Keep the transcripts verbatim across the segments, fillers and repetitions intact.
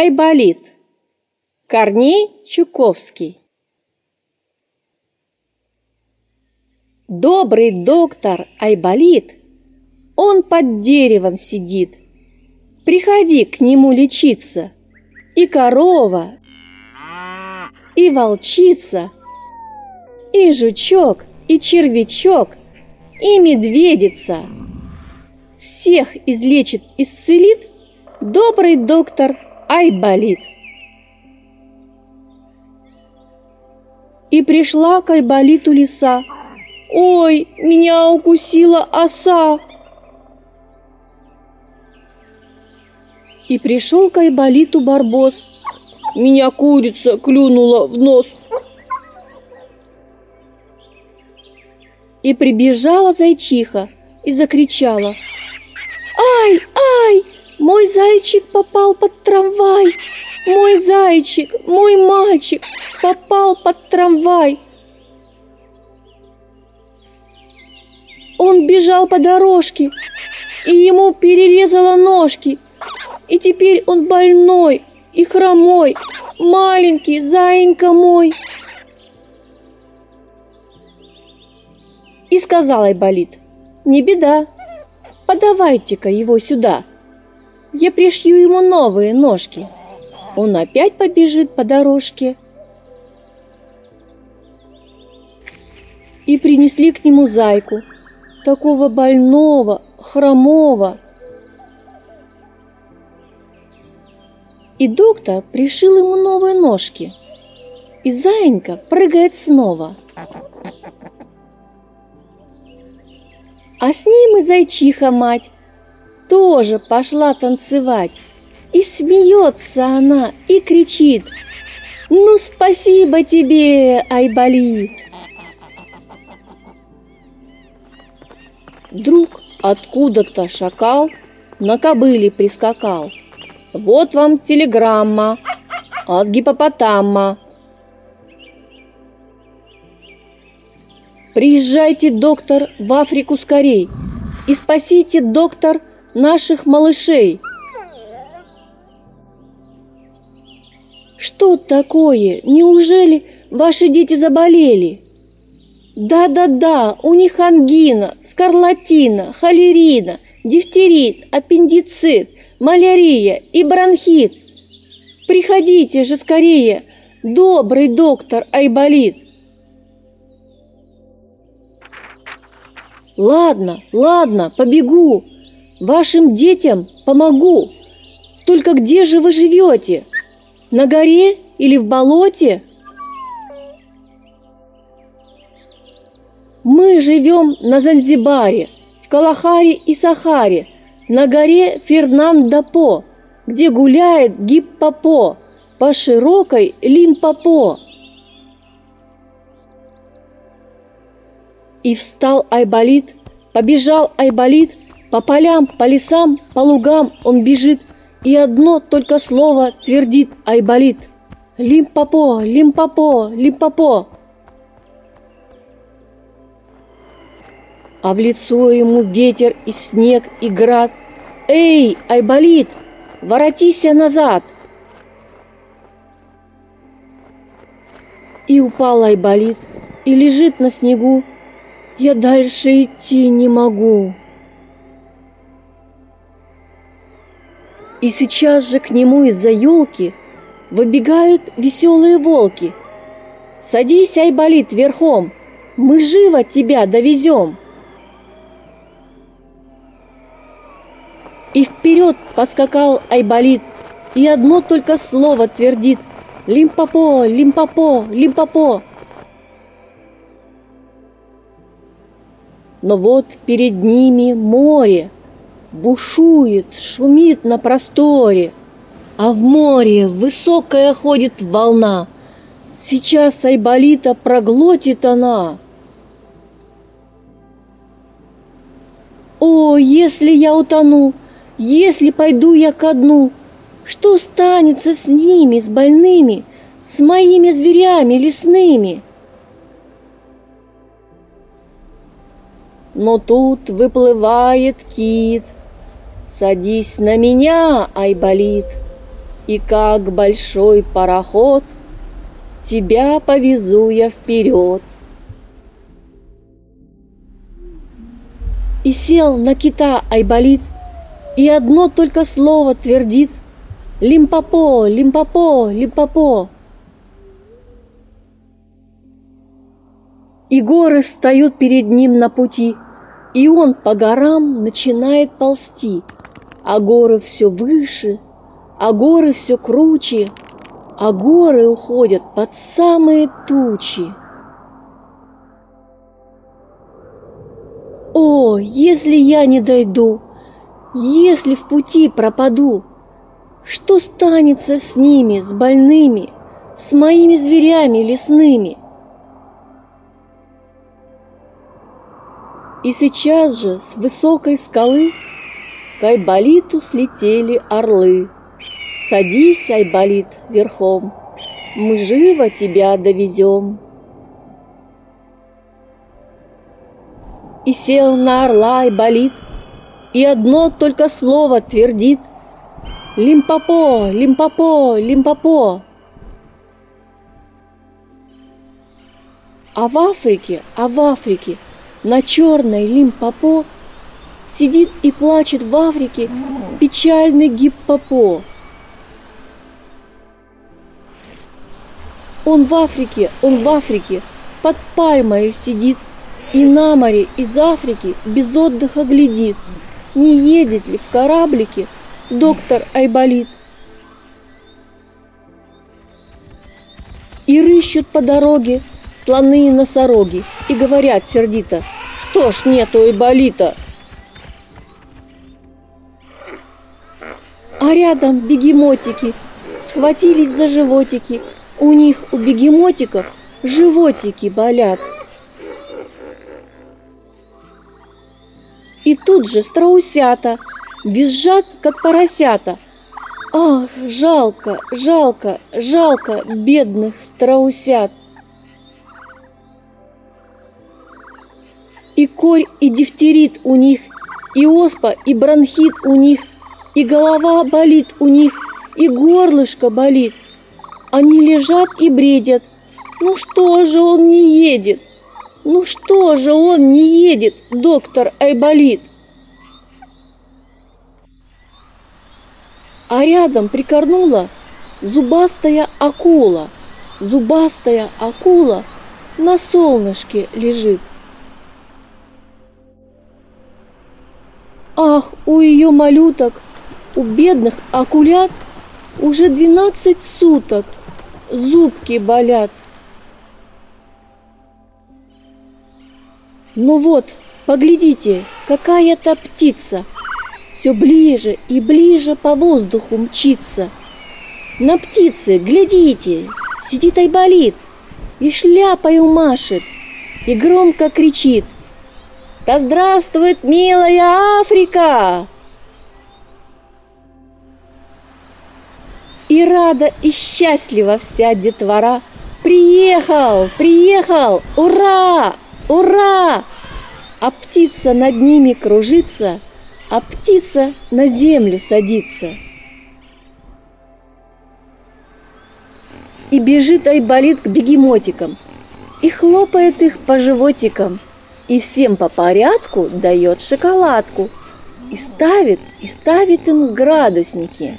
Айболит. Корней Чуковский. Добрый доктор Айболит, он под деревом сидит. Приходи к нему лечиться. И корова, и волчица, и жучок, и червячок, и медведица. Всех излечит, исцелит добрый доктор Айболит. И пришла к Айболиту лиса. Ой, меня укусила оса. И пришел к Айболиту барбос. Меня курица клюнула в нос. И прибежала зайчиха и закричала: ай, ай, мой зайчик попал под трамвай. Мой зайчик, мой мальчик попал под трамвай. Он бежал по дорожке, и ему перерезало ножки. И теперь он больной и хромой, маленький заинька мой. И сказал Айболит: не беда, подавайте-ка его сюда. Я пришью ему новые ножки. Он опять побежит по дорожке. И принесли к нему зайку, такого больного, хромого. И доктор пришил ему новые ножки. И заинька прыгает снова. А с ним и зайчиха-мать тоже пошла танцевать. И смеется она, и кричит: ну, спасибо тебе, Айболит. Вдруг откуда-то шакал на кобыле прискакал. Вот вам телеграмма от гиппопотама. Приезжайте, доктор, в Африку скорей и спасите, доктор, наших малышей. Что такое? Неужели ваши дети заболели? Да-да-да, у них ангина, скарлатина, холерина, дифтерит, аппендицит, малярия и бронхит. Приходите же скорее, добрый доктор Айболит. Ладно, ладно, побегу, вашим детям помогу. Только где же вы живете? На горе или в болоте? Мы живем на Занзибаре, в Калахаре и Сахаре, на горе Фернандо-По, где гуляет гиппопо по широкой Лимпопо. И встал Айболит, побежал Айболит, по полям, по лесам, по лугам он бежит, и одно только слово твердит Айболит: Лимпопо, Лимпопо, Лимпопо. А в лицо ему ветер и снег и град: эй, Айболит, воротися назад. И упал Айболит, и лежит на снегу. Я дальше идти не могу. И сейчас же к нему из-за елки выбегают веселые волки. Садись, Айболит, верхом, мы живо тебя довезем. И вперед поскакал Айболит, и одно только слово твердит: Лимпопо, Лимпопо, Лимпопо. Но вот перед ними море, бушует, шумит на просторе, а в море высокая ходит волна. Сейчас Айболита проглотит она. О, если я утону, если пойду я ко дну, что станется с ними, с больными, с моими зверями лесными? Но тут выплывает кит. Садись на меня, Айболит. И как большой пароход тебя повезу я вперед. И сел на кита Айболит, и одно только слово твердит: Лимпопо, Лимпопо, Лимпопо. И горы встают перед ним на пути, и он по горам начинает ползти, а горы все выше, а горы все круче, а горы уходят под самые тучи. О, если я не дойду, если в пути пропаду, что станется с ними, с больными, с моими зверями лесными? И сейчас же с высокой скалы к Айболиту слетели орлы. Садись, Айболит, верхом, мы живо тебя довезем. И сел на орла Айболит, и одно только слово твердит: Лимпопо, Лимпопо, Лимпопо. А в Африке, а в Африке на черной Лимпопо сидит и плачет в Африке печальный Гиппопо. Он в Африке, он в Африке под пальмою сидит, и на море из Африки без отдыха глядит, не едет ли в кораблике доктор Айболит. И рыщут по дороге слоны и носороги, и говорят сердито: что ж нету Айболита? А рядом бегемотики схватились за животики, у них, у бегемотиков, животики болят. И тут же страусята визжат, как поросята. Ах, жалко, жалко, жалко бедных страусят. И корь, и дифтерит у них, и оспа, и бронхит у них, и голова болит у них, и горлышко болит. Они лежат и бредят. Ну что же он не едет? Ну что же он не едет, доктор Айболит? А рядом прикорнула зубастая акула. Зубастая акула на солнышке лежит. Ах, у ее малюток, у бедных акулят уже двенадцать суток зубки болят. Ну вот, поглядите, какая-то птица все ближе и ближе по воздуху мчится. На птице, глядите, сидит Айболит и шляпою машет, и громко кричит: «Да здравствует милая Африка!» И рада и счастлива вся детвора: «Приехал, приехал! Ура! Ура!» А птица над ними кружится, а птица на землю садится. И бежит Айболит к бегемотикам, и хлопает их по животикам, и всем по порядку дает шоколадку, и ставит, и ставит им градусники.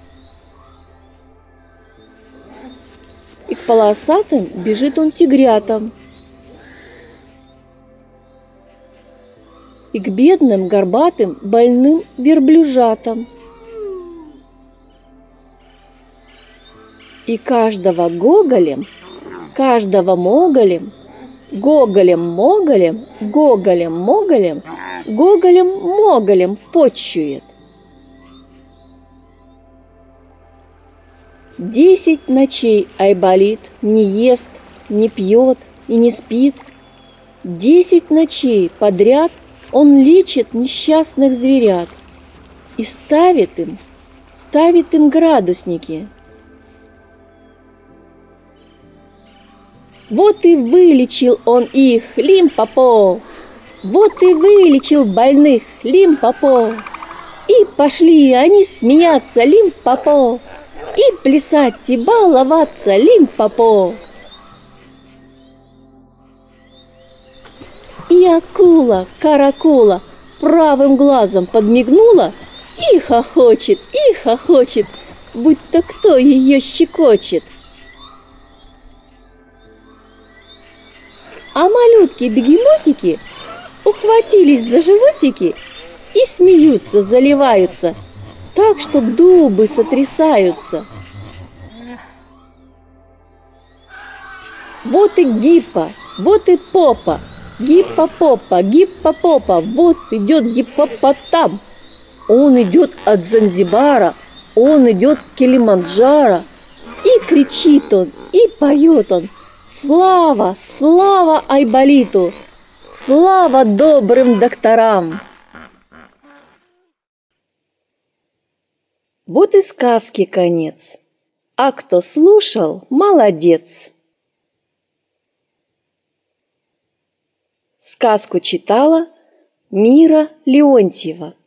И к полосатым бежит он тигрятам, и к бедным, горбатым, больным верблюжатам. И каждого гоголем, каждого моголем, гоголем-моголем, гоголем-моголем, гоголем-моголем почует. Десять ночей Айболит не ест, не пьет и не спит. Десять ночей подряд он лечит несчастных зверят и ставит им, ставит им градусники. Вот и вылечил он их, Лимпопо, вот и вылечил больных, Лимпопо. И пошли они смеяться, Лимпопо, и и плясать и баловаться лимпопо. И акула, каракула, правым глазом подмигнула и хохочет, и хохочет, будто кто ее щекочет. А малютки-бегемотики ухватились за животики и смеются, заливаются, так что дубы сотрясаются. Вот и гиппо, вот и попа, гиппопопа, гиппопопа, вот идет гиппопотам. Он идет от Занзибара, он идет к Килиманджаро. И кричит он, и поет он: слава, слава Айболиту, слава добрым докторам. Вот и сказки конец, а кто слушал, молодец. Сказку читала Мира Леонтьева.